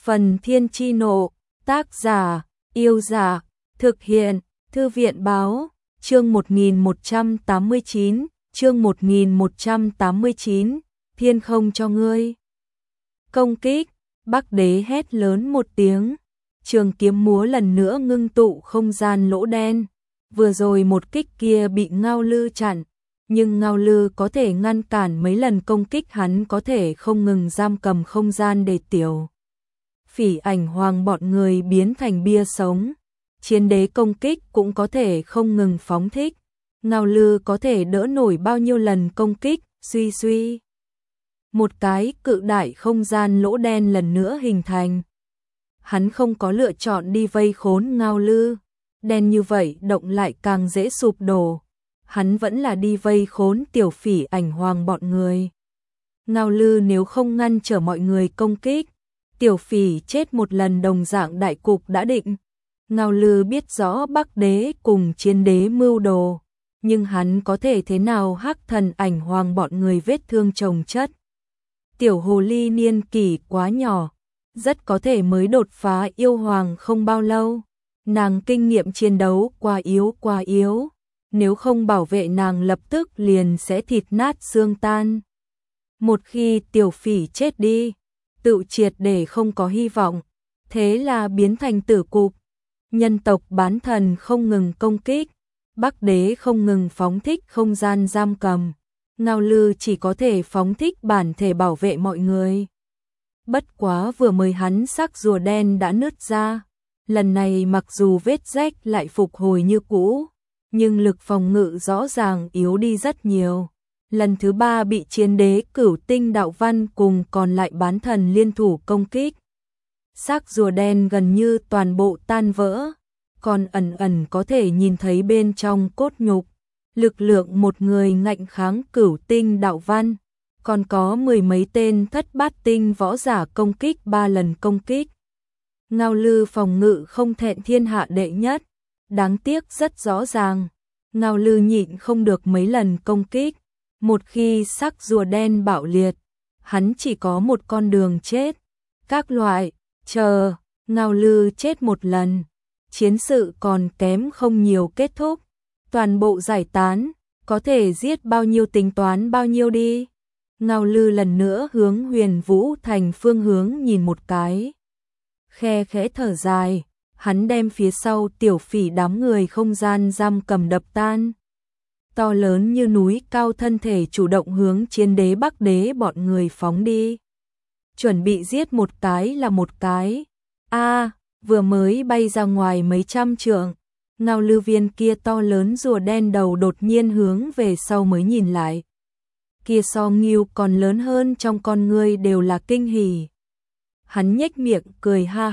Phần Thiên Chi Nộ, tác giả, Yêu Giả, thực hiện, Thư viện Báo, chương 1189, chương 1189, thiên không cho ngươi. Công kích, Bắc Đế hét lớn một tiếng, trường kiếm múa lần nữa ngưng tụ không gian lỗ đen. Vừa rồi một kích kia bị Ngao Lư chặn, nhưng Ngao Lư có thể ngăn cản mấy lần công kích, hắn có thể không ngừng giam cầm không gian để Tiểu Phỉ Ảnh Hoàng bọn người biến thành bia sống. Chiến đế công kích cũng có thể không ngừng phóng thích. Ngao Lư có thể đỡ nổi bao nhiêu lần công kích, suy suy. Một cái cự đại không gian lỗ đen lần nữa hình thành. Hắn không có lựa chọn đi vây khốn Ngao Lư. Đen như vậy động lại càng dễ sụp đổ. Hắn vẫn là đi vây khốn Tiểu Phỉ Ảnh Hoàng bọn người. Ngao Lư nếu không ngăn trở mọi người công kích, Tiểu Phỉ chết một lần đồng dạng đại cục đã định. Ngao Lư biết rõ Bắc Đế cùng Chiến đế mưu đồ, nhưng hắn có thể thế nào Hắc Thần Ảnh Hoàng bọn người vết thương chồng chất. Tiểu hồ ly niên kỷ quá nhỏ, rất có thể mới đột phá yêu hoàng không bao lâu. Nàng kinh nghiệm chiến đấu quá yếu, nếu không bảo vệ nàng lập tức liền sẽ thịt nát xương tan. Một khi Tiểu Phỉ chết đi, tự triệt để không có hy vọng, thế là biến thành tử cục. Nhân tộc bán thần không ngừng công kích, Bắc Đế không ngừng phóng thích không gian giam cầm, Ngao Lư chỉ có thể phóng thích bản thể bảo vệ mọi người. Bất quá vừa mới hắn sắc rùa đen đã nứt ra, lần này mặc dù vết rách lại phục hồi như cũ, nhưng lực phòng ngự rõ ràng yếu đi rất nhiều. Lần thứ ba bị Chiến đế Cửu Tinh Đạo Văn cùng còn lại bán thần liên thủ công kích. Xác rùa đen gần như toàn bộ tan vỡ, còn ẩn ẩn có thể nhìn thấy bên trong cốt nhục. Lực lượng một người ngạnh kháng Cửu Tinh Đạo Văn, còn có mười mấy tên thất bát tinh võ giả công kích 3 lần công kích. Ngao Lư phòng ngự không thẹn thiên hạ đệ nhất, đáng tiếc rất rõ ràng, Ngao Lư nhịn không được mấy lần công kích. Một khi xác rùa đen bạo liệt, hắn chỉ có một con đường chết. Các loại, chờ, Ngao Lư chết một lần, chiến sự còn kém không nhiều kết thúc. Toàn bộ giải tán, có thể giết bao nhiêu tính toán bao nhiêu đi. Ngao Lư lần nữa hướng Huyền Vũ Thành phương hướng nhìn một cái. Khe khẽ thở dài, hắn đem phía sau Tiểu Phỉ đám người không gian giam cầm đập tan. To lớn như núi cao thân thể chủ động hướng Chiến đế Bắc Đế bọn người phóng đi. Chuẩn bị giết một cái là một cái. Vừa mới bay ra ngoài mấy trăm trượng, Ngao Lư viên kia to lớn rùa đen đầu đột nhiên hướng về sau mới nhìn lại. Kia so Ngưu còn lớn hơn, trong con ngươi đều là kinh hỉ. Hắn nhếch miệng cười ha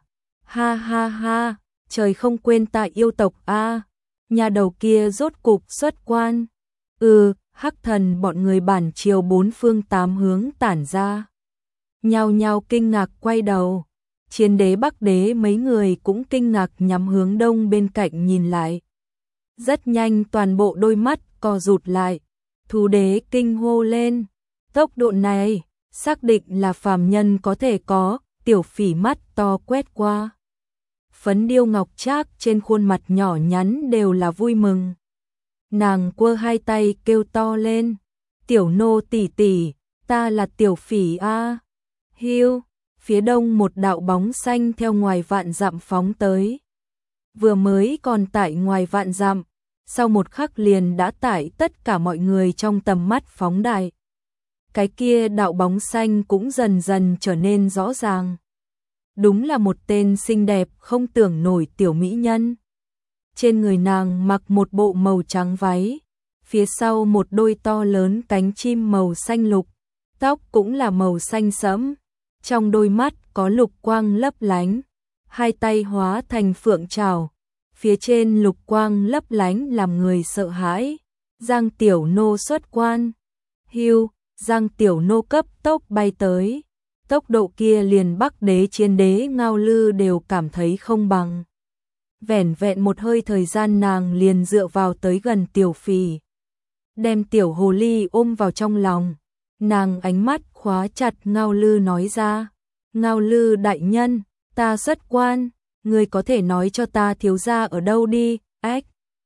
ha, trời không quên ta yêu tộc a. Nhà đầu kia rốt cục xuất quan. Hắc thần bọn người bản chiều 4 phương 8 hướng tản ra. Nhao nhao kinh ngạc quay đầu. Chiến đế Bắc Đế mấy người cũng kinh ngạc nhắm hướng đông bên cạnh nhìn lại. Rất nhanh toàn bộ đôi mắt co rụt lại. Thú đế kinh hô lên. Tốc độ này, xác định là phàm nhân có thể có. Tiểu Phỉ mắt to quét qua. Phấn điêu ngọc trác trên khuôn mặt nhỏ nhắn đều là vui mừng. Nàng quơ hai tay kêu to lên. Tiểu nô tỷ tỷ, ta là Tiểu Phỉ a. Hiu, phía đông một đạo bóng xanh theo ngoài vạn dặm phóng tới. Vừa mới còn tại ngoài vạn dặm, sau một khắc liền đã tải tất cả mọi người trong tầm mắt phóng đại. Cái kia đạo bóng xanh cũng dần dần trở nên rõ ràng. Đúng là một tên xinh đẹp không tưởng nổi tiểu mỹ nhân. Trên người nàng mặc một bộ màu trắng váy, phía sau một đôi to lớn cánh chim màu xanh lục, tóc cũng là màu xanh sẫm, trong đôi mắt có lục quang lấp lánh, hai tay hóa thành phượng trảo, phía trên lục quang lấp lánh làm người sợ hãi. Giang tiểu nô xuất quan. Hiu, Giang tiểu nô cấp tốc bay tới. Tốc độ kia liền Bắc Đế Chiến đế Ngao Lư đều cảm thấy không bằng. Vẻn vẹn một hơi thời gian nàng liền dựa vào tới gần Tiểu Phỉ, đem tiểu hồ ly ôm vào trong lòng. Nàng ánh mắt khóa chặt Ngao Lư nói ra. Ngao Lư đại nhân, ta xuất quan, người có thể nói cho ta thiếu gia ở đâu đi, ếch.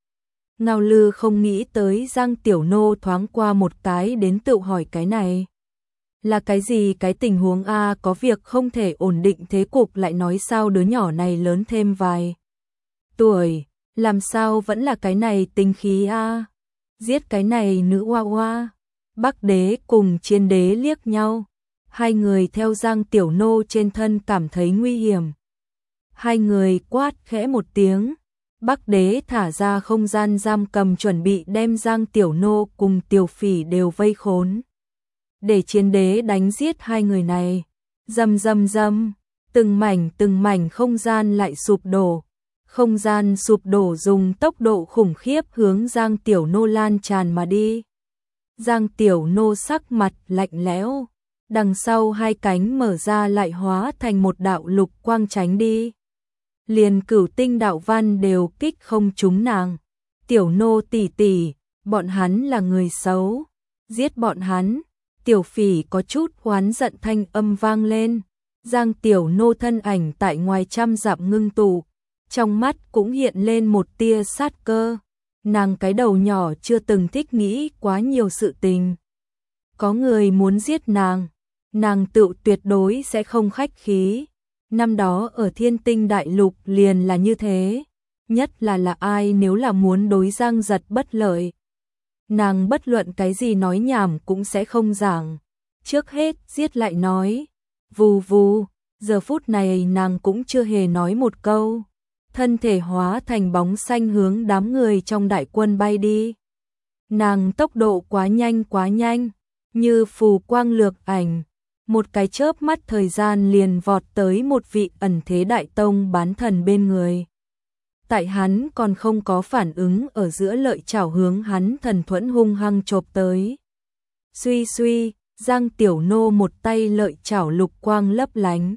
Ngao Lư không nghĩ tới Giang Tiểu Nô thoáng qua một cái đến tự hỏi cái này. Là cái gì cái tình huống a, có việc không thể ổn định thế cục lại nói sao đứa nhỏ này lớn thêm vài tuổi, làm sao vẫn là cái này tính khí a. Giết cái này nữ hoa hoa. Bắc đế cùng Chiến đế liếc nhau, hai người theo Giang Tiểu Nô trên thân cảm thấy nguy hiểm. Hai người quát khẽ một tiếng, Bắc đế thả ra không gian giam cầm chuẩn bị đem Giang Tiểu Nô cùng Tiểu Phỉ đều vây khốn. Để Chiến đế đánh giết hai người này. Rầm rầm rầm, từng mảnh không gian lại sụp đổ. Không gian sụp đổ dùng tốc độ khủng khiếp hướng Giang Tiểu Nô lan tràn mà đi. Giang Tiểu Nô sắc mặt lạnh lẽo, đằng sau hai cánh mở ra lại hóa thành một đạo lục quang tránh đi. Liền Cửu Tinh đạo văn đều kích không trúng nàng. Tiểu Nô tỷ tỷ, bọn hắn là người xấu, giết bọn hắn. Tiểu Phỉ có chút oán giận thanh âm vang lên. Giang Tiểu Nô thân ảnh tại ngoài trăm dặm ngưng tụ, trong mắt cũng hiện lên một tia sát cơ. Nàng cái đầu nhỏ chưa từng thích nghĩ quá nhiều sự tình. Có người muốn giết nàng tự tuyệt đối sẽ không khách khí. Năm đó ở Thiên Tinh Đại Lục liền là như thế, nhất là ai nếu là muốn đối Giang Giật bất lợi. Nàng bất luận cái gì nói nhảm cũng sẽ không giảng, trước hết giết lại nói. Vù vù, giờ phút này nàng cũng chưa hề nói một câu. Thân thể hóa thành bóng xanh hướng đám người trong đại quân bay đi. Nàng tốc độ quá nhanh, như phù quang lược ảnh, một cái chớp mắt thời gian liền vọt tới một vị ẩn thế đại tông bán thần bên người. Tại hắn còn không có phản ứng ở giữa lợi chảo hướng hắn thần thuẫn hung hăng chộp tới. Suy suy, Giang Tiểu Nô một tay lợi chảo lục quang lấp lánh.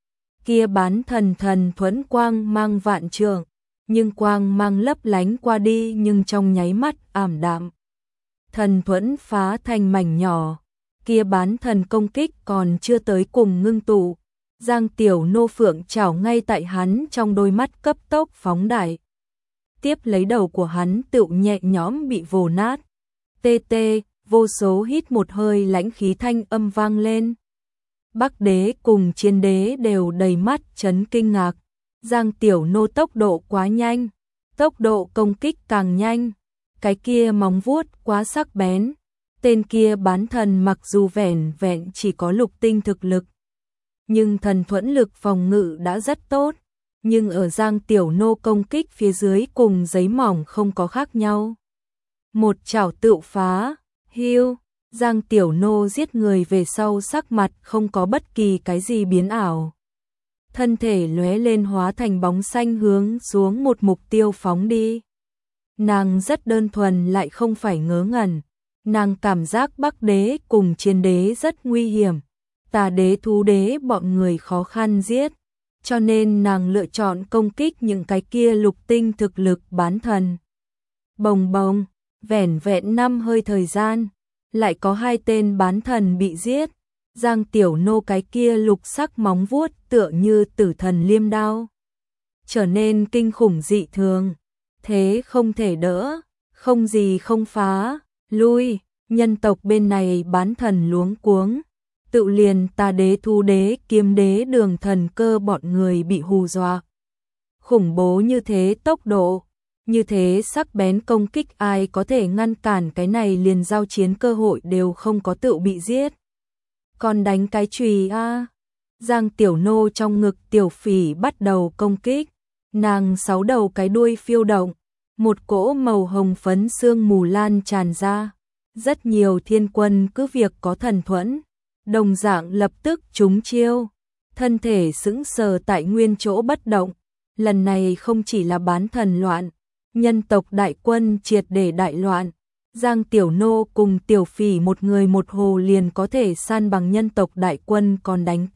Kia bán thần thuẫn quang mang vạn trượng, nhưng quang mang lấp lánh qua đi nhưng trong nháy mắt ảm đạm. Thần thuẫn phá thành mảnh nhỏ, kia bán thần công kích còn chưa tới cùng ngưng tụ. Giang Tiểu Nô phượng chảo ngay tại hắn trong đôi mắt cấp tốc phóng đại. Tiếp lấy đầu của hắn tựu nhẹ nhõm bị vồ nát. Tê tê, vô số hít một hơi lãnh khí thanh âm vang lên. Bắc đế cùng Chiến đế đều đầy mắt chấn kinh ngạc. Giang Tiểu Nô tốc độ quá nhanh, tốc độ công kích càng nhanh. Cái kia móng vuốt quá sắc bén. Tên kia bán thần mặc dù vẻn vẹn chỉ có lục tinh thực lực, nhưng thần thuẫn lực phòng ngự đã rất tốt. Nhưng ở Giang Tiểu Nô công kích phía dưới cùng giấy mỏng không có khác nhau. Một chảo tựu phá, hiu. Giang Tiểu Nô giết người về sau sắc mặt không có bất kỳ cái gì biến ảo. Thân thể lóe lên hóa thành bóng xanh hướng xuống một mục tiêu phóng đi. Nàng rất đơn thuần lại không phải ngớ ngẩn. Nàng cảm giác Bắc đế cùng Chiến đế rất nguy hiểm. Tà đế thú đế bọn người khó khăn giết. Cho nên nàng lựa chọn công kích những cái kia lục tinh thực lực bán thần. Bồng bồng, vẻn vẹn 5 hơi thời gian. Lại có 2 tên bán thần bị giết. Giang Tiểu Nô cái kia lục sắc móng vuốt tựa như tử thần liêm đao, trở nên kinh khủng dị thường. Thế không thể đỡ, không gì không phá, lui. Nhân tộc bên này bán thần luống cuống, tự liền Tà đế thú đế kiếm đế Đường Thần Cơ bọn người bị hù dọa. Khủng bố như thế tốc độ, như thế sắc bén công kích, ai có thể ngăn cản cái này, liền giao chiến cơ hội đều không có, tự bị giết. Còn đánh cái chùy a. Giang Tiểu Nô trong ngực Tiểu Phỉ bắt đầu công kích. Nàng 6 đầu cái đuôi phiêu động, một cỗ màu hồng phấn sương mù lan tràn ra. Rất nhiều thiên quân cứ việc có thần thuẫn, đồng dạng lập tức trúng chiêu, thân thể sững sờ tại nguyên chỗ bất động. Lần này không chỉ là bán thần loạn, nhân tộc đại quân triệt để đại loạn. Giang Tiểu Nô cùng Tiểu Phỉ một người một hồ liền có thể san bằng nhân tộc đại quân, còn đánh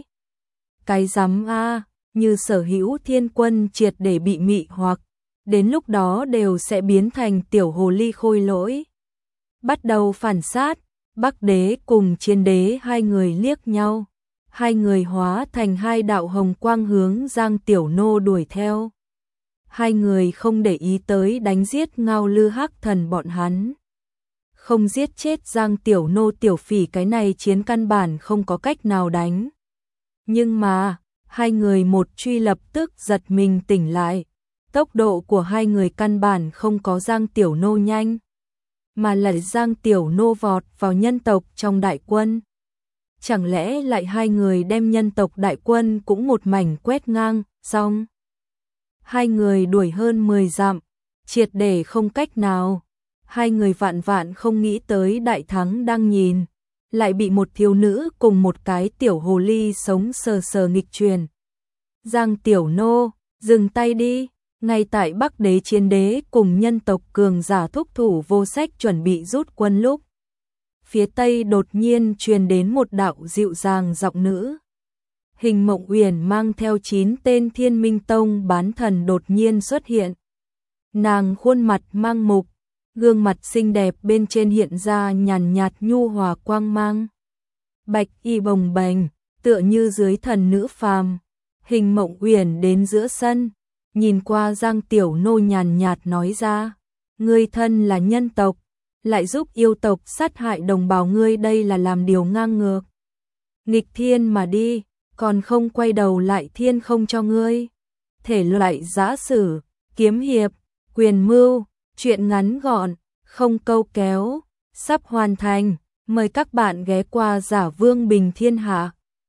cái rắm a. Như sở hữu thiên quân triệt để bị mị hoặc, đến lúc đó đều sẽ biến thành tiểu hồ ly khôi lỗi. Bắt đầu phản sát. Bắc đế cùng Chiến đế hai người liếc nhau, hai người hóa thành hai đạo hồng quang hướng Giang Tiểu Nô đuổi theo. Hai người không để ý tới đánh giết Ngao Lư Hắc Thần bọn hắn. Không giết chết Giang Tiểu Nô tiểu phỉ cái này chiến căn bản không có cách nào đánh. Nhưng mà, hai người một truy lập tức giật mình tỉnh lại. Tốc độ của hai người căn bản không có Giang Tiểu Nô nhanh, mà là Giang Tiểu Nô vọt vào nhân tộc trong đại quân. Chẳng lẽ lại hai người đem nhân tộc đại quân cũng một mảnh quét ngang, xong. Hai người đuổi hơn 10 dặm, triệt để không cách nào. Hai người vạn vạn không nghĩ tới đại thắng đang nhìn, lại bị một thiếu nữ cùng một cái tiểu hồ ly sống sờ sờ nghịch truyền. Giang Tiểu Nô, dừng tay đi. Ngay tại Bắc Đế Chiến Đế cùng nhân tộc cường giả thúc thủ vô sách chuẩn bị rút quân lúc, phía tây đột nhiên truyền đến một đạo dịu dàng giọng nữ. Hình Mộng Uyển mang theo 9 tên Thiên Minh Tông bán thần đột nhiên xuất hiện. Nàng khuôn mặt mang mục, gương mặt xinh đẹp bên trên hiện ra nhàn nhạt nhu hòa quang mang. Bạch y bồng bềnh, tựa như dưới thần nữ phàm. Hình Mộng Uyển đến giữa sân, nhìn qua Giang Tiểu Nô nhàn nhạt nói ra, ngươi thân là nhân tộc, lại giúp yêu tộc sát hại đồng bào ngươi, đây là làm điều ngang ngược. Nghịch thiên mà đi, còn không quay đầu lại thiên không cho ngươi. Thể loại giã sử, kiếm hiệp, quyền mưu, truyện ngắn gọn, không câu kéo, sắp hoàn thành. Mời các bạn ghé qua Giả Vương Bình Thiên Hạ.